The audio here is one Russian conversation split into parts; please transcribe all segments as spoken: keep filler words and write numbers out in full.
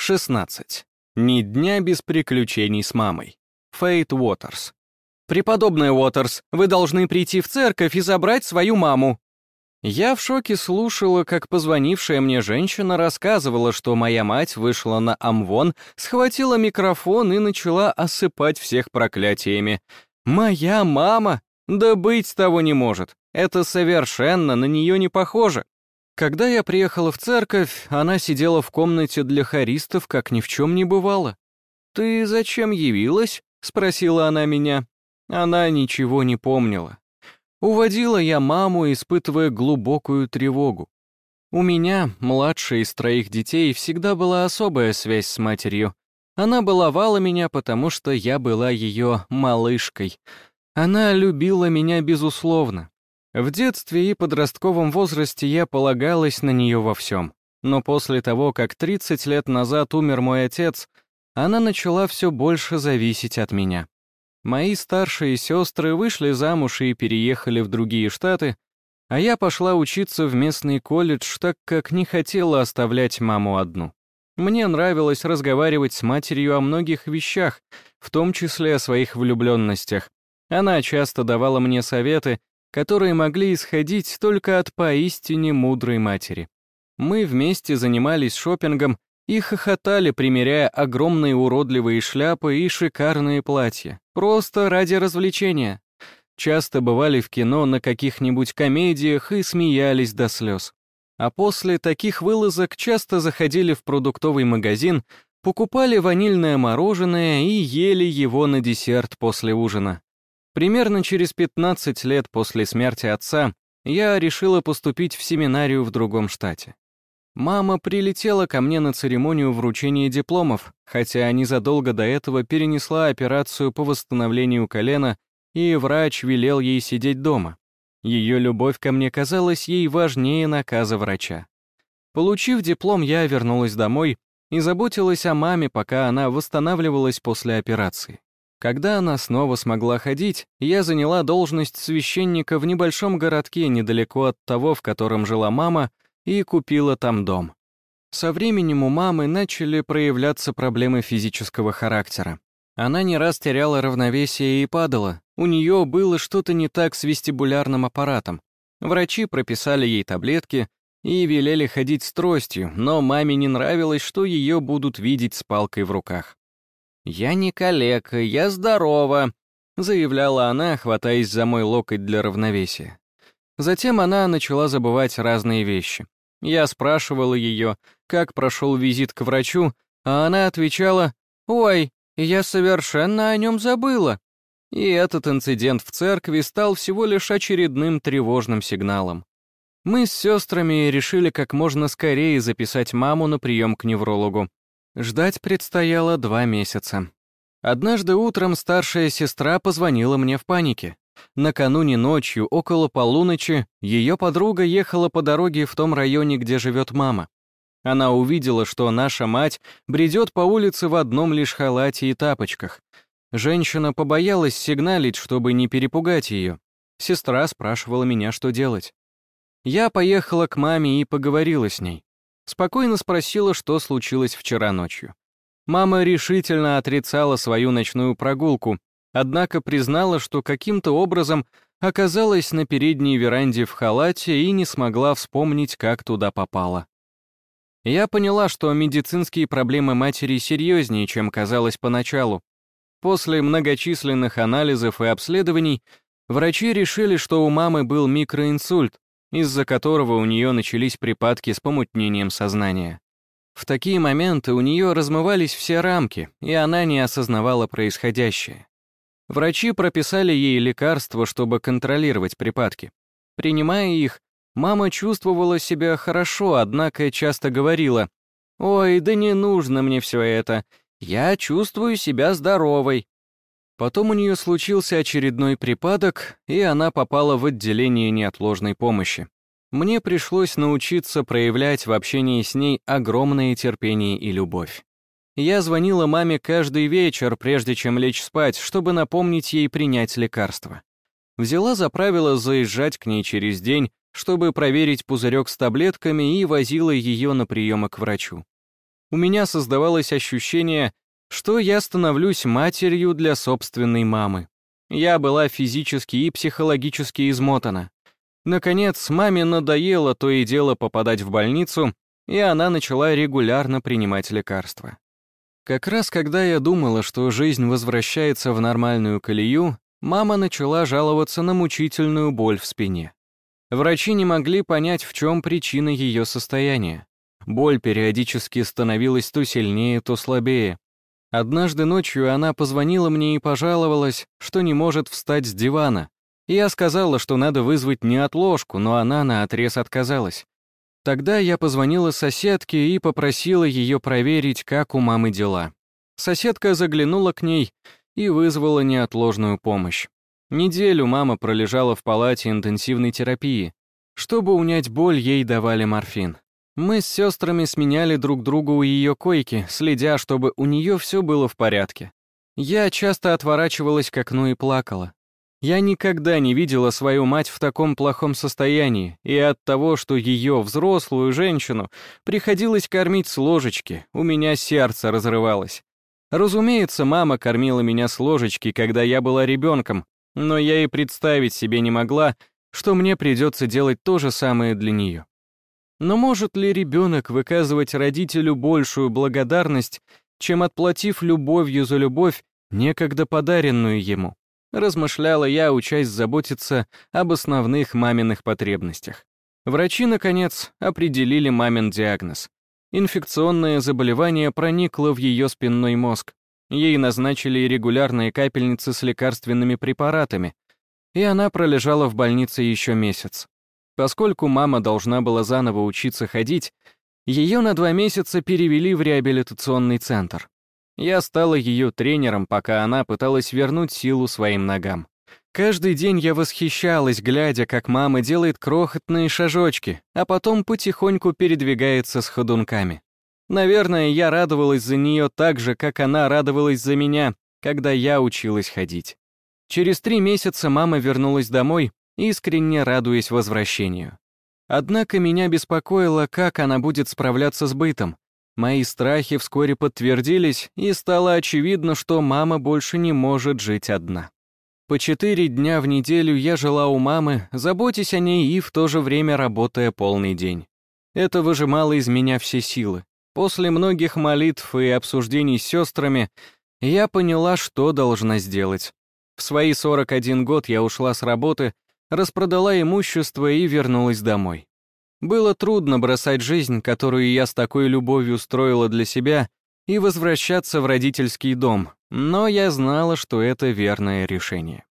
шестнадцать. Ни дня без приключений с мамой. Фейт Уотерс. «Преподобная Уотерс, вы должны прийти в церковь и забрать свою маму». Я в шоке слушала, как позвонившая мне женщина рассказывала, что моя мать вышла на Амвон, схватила микрофон и начала осыпать всех проклятиями. «Моя мама? Да быть того не может. Это совершенно на нее не похоже». Когда я приехала в церковь, она сидела в комнате для хористов, как ни в чем не бывало. «Ты зачем явилась?» — спросила она меня. Она ничего не помнила. Уводила я маму, испытывая глубокую тревогу. У меня, младшей из троих детей, всегда была особая связь с матерью. Она баловала меня, потому что я была ее малышкой. Она любила меня безусловно. В детстве и подростковом возрасте я полагалась на нее во всем. Но после того, как тридцать лет назад умер мой отец, она начала все больше зависеть от меня. Мои старшие сестры вышли замуж и переехали в другие штаты, а я пошла учиться в местный колледж, так как не хотела оставлять маму одну. Мне нравилось разговаривать с матерью о многих вещах, в том числе о своих влюбленностях. Она часто давала мне советы, которые могли исходить только от поистине мудрой матери. Мы вместе занимались шопингом и хохотали, примеряя огромные уродливые шляпы и шикарные платья, просто ради развлечения. Часто бывали в кино на каких-нибудь комедиях и смеялись до слез. А после таких вылазок часто заходили в продуктовый магазин, покупали ванильное мороженое и ели его на десерт после ужина. Примерно через пятнадцать лет после смерти отца я решила поступить в семинарию в другом штате. Мама прилетела ко мне на церемонию вручения дипломов, хотя незадолго до этого перенесла операцию по восстановлению колена, и врач велел ей сидеть дома. Ее любовь ко мне казалась ей важнее наказа врача. Получив диплом, я вернулась домой и заботилась о маме, пока она восстанавливалась после операции. Когда она снова смогла ходить, я заняла должность священника в небольшом городке недалеко от того, в котором жила мама, и купила там дом. Со временем у мамы начали проявляться проблемы физического характера. Она не раз теряла равновесие и падала, у нее было что-то не так с вестибулярным аппаратом. Врачи прописали ей таблетки и велели ходить с тростью, но маме не нравилось, что ее будут видеть с палкой в руках. «Я не калека, я здорова», — заявляла она, хватаясь за мой локоть для равновесия. Затем она начала забывать разные вещи. Я спрашивала ее, как прошел визит к врачу, а она отвечала: «Ой, я совершенно о нем забыла». И этот инцидент в церкви стал всего лишь очередным тревожным сигналом. Мы с сестрами решили как можно скорее записать маму на прием к неврологу. Ждать предстояло два месяца. Однажды утром старшая сестра позвонила мне в панике. Накануне ночью, около полуночи, ее подруга ехала по дороге в том районе, где живет мама. Она увидела, что наша мать бредет по улице в одном лишь халате и тапочках. Женщина побоялась сигналить, чтобы не перепугать ее. Сестра спрашивала меня, что делать. Я поехала к маме и поговорила с ней. Спокойно спросила, что случилось вчера ночью. Мама решительно отрицала свою ночную прогулку, однако признала, что каким-то образом оказалась на передней веранде в халате и не смогла вспомнить, как туда попала. Я поняла, что медицинские проблемы матери серьезнее, чем казалось поначалу. После многочисленных анализов и обследований врачи решили, что у мамы был микроинсульт, из-за которого у нее начались припадки с помутнением сознания. В такие моменты у нее размывались все рамки, и она не осознавала происходящее. Врачи прописали ей лекарства, чтобы контролировать припадки. Принимая их, мама чувствовала себя хорошо, однако часто говорила: «Ой, да не нужно мне все это, я чувствую себя здоровой». Потом у нее случился очередной припадок, и она попала в отделение неотложной помощи. Мне пришлось научиться проявлять в общении с ней огромное терпение и любовь. Я звонила маме каждый вечер, прежде чем лечь спать, чтобы напомнить ей принять лекарство. Взяла за правило заезжать к ней через день, чтобы проверить пузырек с таблетками, и возила ее на приемы к врачу. у меня создавалось ощущение, что я становлюсь матерью для собственной мамы. Я была физически и психологически измотана. Наконец, маме надоело то и дело попадать в больницу, и она начала регулярно принимать лекарства. Как раз когда я думала, что жизнь возвращается в нормальную колею, мама начала жаловаться на мучительную боль в спине. Врачи не могли понять, в чем причина ее состояния. Боль периодически становилась то сильнее, то слабее. Однажды ночью она позвонила мне и пожаловалась, что не может встать с дивана. Я сказала, что надо вызвать неотложку, но она наотрез отказалась. Тогда я позвонила соседке и попросила ее проверить, как у мамы дела. Соседка заглянула к ней и вызвала неотложную помощь. Неделю мама пролежала в палате интенсивной терапии. Чтобы унять боль, ей давали морфин. Мы с сестрами сменяли друг друга у ее койки, следя, чтобы у нее все было в порядке. Я часто отворачивалась к окну и плакала. Я никогда не видела свою мать в таком плохом состоянии, и от того, что ее, взрослую женщину, приходилось кормить с ложечки, у меня сердце разрывалось. Разумеется, мама кормила меня с ложечки, когда я была ребенком, но я и представить себе не могла, что мне придется делать то же самое для нее. Но может ли ребенок выказывать родителю большую благодарность, чем отплатив любовью за любовь, некогда подаренную ему? Размышляла я, учась заботиться об основных маминых потребностях. Врачи, наконец, определили мамин диагноз. Инфекционное заболевание проникло в ее спинной мозг. Ей назначили регулярные капельницы с лекарственными препаратами, и она пролежала в больнице еще месяц. Поскольку мама должна была заново учиться ходить, ее на два месяца перевели в реабилитационный центр. Я стала ее тренером, пока она пыталась вернуть силу своим ногам. Каждый день я восхищалась, глядя, как мама делает крохотные шажочки, а потом потихоньку передвигается с ходунками. Наверное, я радовалась за нее так же, как она радовалась за меня, когда я училась ходить. Через три месяца мама вернулась домой, искренне радуясь возвращению. Однако меня беспокоило, как она будет справляться с бытом. Мои страхи вскоре подтвердились, и стало очевидно, что мама больше не может жить одна. По четыре дня в неделю я жила у мамы, заботясь о ней и в то же время работая полный день. Это выжимало из меня все силы. После многих молитв и обсуждений с сестрами я поняла, что должна сделать. В свои сорок один год я ушла с работы, распродала имущество и вернулась домой. Было трудно бросать жизнь, которую я с такой любовью строила для себя, и возвращаться в родительский дом, но я знала, что это верное решение.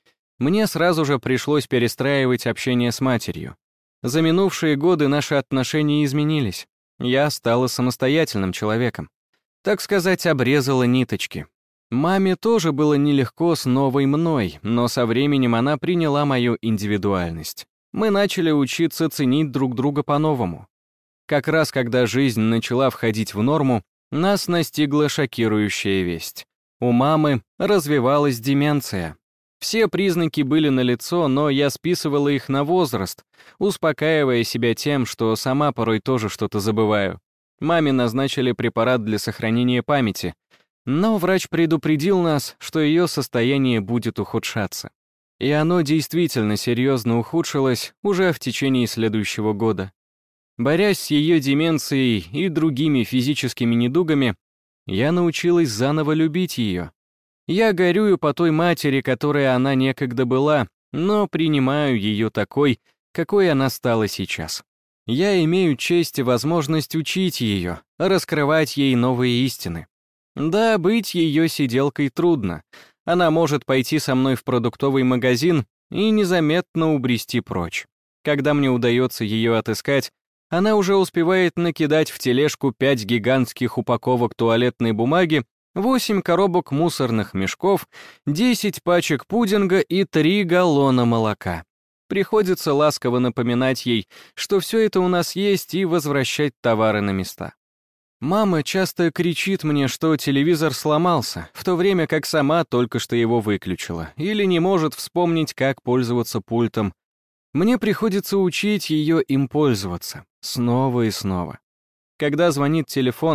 Мне сразу же пришлось перестраивать общение с матерью. За минувшие годы наши отношения изменились. Я стала самостоятельным человеком. Так сказать, обрезала ниточки. Маме тоже было нелегко с новой мной, но со временем она приняла мою индивидуальность. Мы начали учиться ценить друг друга по-новому. Как раз когда жизнь начала входить в норму, нас настигла шокирующая весть. У мамы развивалась деменция. Все признаки были налицо, но я списывала их на возраст, успокаивая себя тем, что сама порой тоже что-то забываю. Маме назначили препарат для сохранения памяти, но врач предупредил нас, что ее состояние будет ухудшаться. И оно действительно серьезно ухудшилось уже в течение следующего года. Борясь с ее деменцией и другими физическими недугами, я научилась заново любить ее. Я горюю по той матери, которой она некогда была, но принимаю ее такой, какой она стала сейчас. Я имею честь и возможность учить ее, раскрывать ей новые истины. Да, быть ее сиделкой трудно. Она может пойти со мной в продуктовый магазин и незаметно убрести прочь. Когда мне удается ее отыскать, она уже успевает накидать в тележку пять гигантских упаковок туалетной бумаги, восемь коробок мусорных мешков, десять пачек пудинга и три галлона молока. Приходится ласково напоминать ей, что все это у нас есть, и возвращать товары на места. Мама часто кричит мне, что телевизор сломался, в то время как сама только что его выключила, или не может вспомнить, как пользоваться пультом. Мне приходится учить ее им пользоваться, снова и снова. Когда звонит телефон,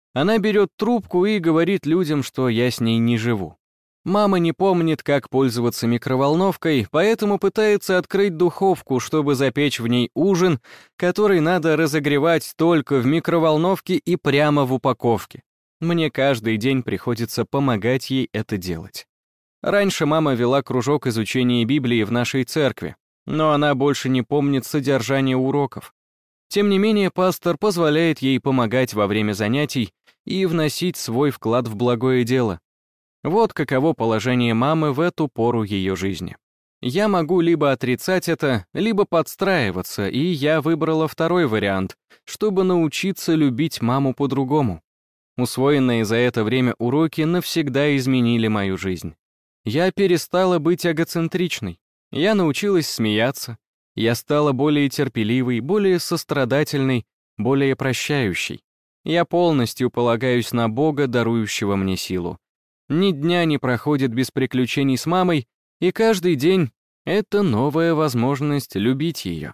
Она берет трубку и говорит людям, что я с ней не живу. Мама не помнит, как пользоваться микроволновкой, поэтому пытается открыть духовку, чтобы запечь в ней ужин, который надо разогревать только в микроволновке и прямо в упаковке. Мне каждый день приходится помогать ей это делать. Раньше мама вела кружок изучения Библии в нашей церкви, но она больше не помнит содержание уроков. Тем не менее, пастор позволяет ей помогать во время занятий и вносить свой вклад в благое дело. Вот каково положение мамы в эту пору ее жизни. Я могу либо отрицать это, либо подстраиваться, и я выбрала второй вариант, чтобы научиться любить маму по-другому. Усвоенные за это время уроки навсегда изменили мою жизнь. Я перестала быть эгоцентричной. Я научилась смеяться. Я стала более терпеливой, более сострадательной, более прощающей. Я полностью полагаюсь на Бога, дарующего мне силу. Ни дня не проходит без приключений с мамой, и каждый день — это новая возможность любить ее.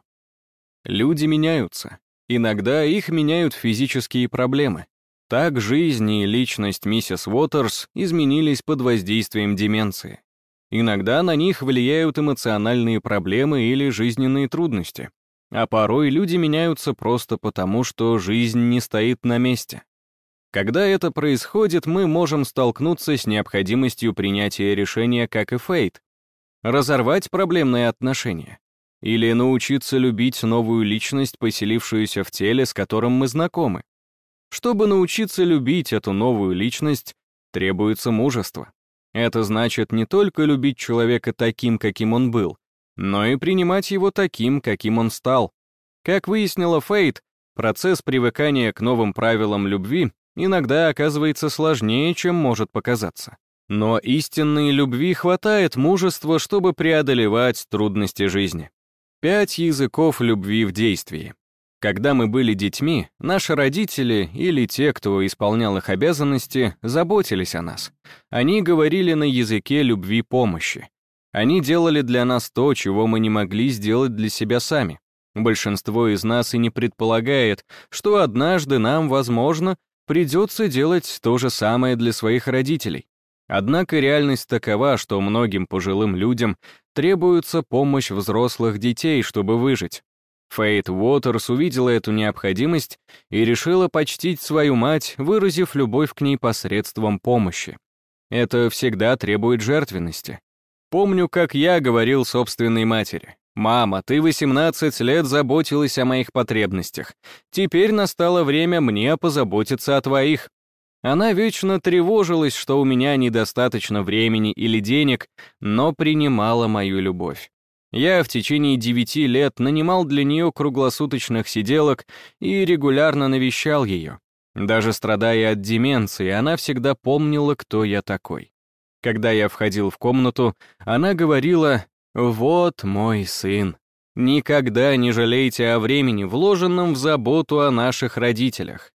Люди меняются. Иногда их меняют физические проблемы. Так жизнь и личность миссис Уотерс изменились под воздействием деменции. Иногда на них влияют эмоциональные проблемы или жизненные трудности. А порой люди меняются просто потому, что жизнь не стоит на месте. Когда это происходит, мы можем столкнуться с необходимостью принятия решения, как и Фейт. Разорвать проблемные отношения. Или научиться любить новую личность, поселившуюся в теле, с которым мы знакомы. Чтобы научиться любить эту новую личность, требуется мужество. Это значит не только любить человека таким, каким он был, но и принимать его таким, каким он стал. Как выяснила Фейт, процесс привыкания к новым правилам любви иногда оказывается сложнее, чем может показаться. Но истинной любви хватает мужества, чтобы преодолевать трудности жизни. Пять языков любви в действии. Когда мы были детьми, наши родители или те, кто исполнял их обязанности, заботились о нас. Они говорили на языке любви помощи. Они делали для нас то, чего мы не могли сделать для себя сами. Большинство из нас и не предполагает, что однажды нам, возможно, придется делать то же самое для своих родителей. Однако реальность такова, что многим пожилым людям требуется помощь взрослых детей, чтобы выжить. Фейт Уотерс увидела эту необходимость и решила почтить свою мать, выразив любовь к ней посредством помощи. Это всегда требует жертвенности. Помню, как я говорил собственной матери: «Мама, ты восемнадцать лет заботилась о моих потребностях. Теперь настало время мне позаботиться о твоих». Она вечно тревожилась, что у меня недостаточно времени или денег, но принимала мою любовь. Я в течение девяти лет нанимал для нее круглосуточных сиделок и регулярно навещал ее. Даже страдая от деменции, она всегда помнила, кто я такой. Когда я входил в комнату, она говорила: «Вот мой сын. Никогда не жалейте о времени, вложенном в заботу о наших родителях.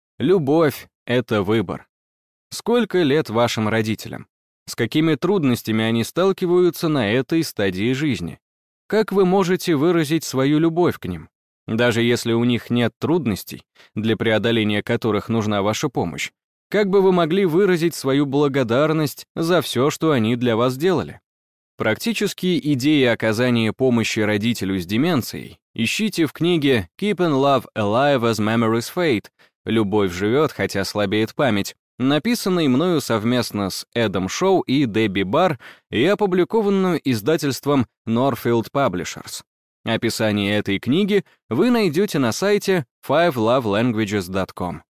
Любовь — это выбор». Сколько лет вашим родителям? С какими трудностями они сталкиваются на этой стадии жизни? Как вы можете выразить свою любовь к ним? Даже если у них нет трудностей, для преодоления которых нужна ваша помощь, как бы вы могли выразить свою благодарность за все, что они для вас делали? Практические идеи оказания помощи родителю с деменцией ищите в книге «Keeping Love Alive as Memories Fade» «Любовь живет, хотя слабеет память», написанной мною совместно с Эдом Шоу и Дебби Барр и опубликованную издательством Norfield Publishers. Описание этой книги вы найдете на сайте five love languages dot com.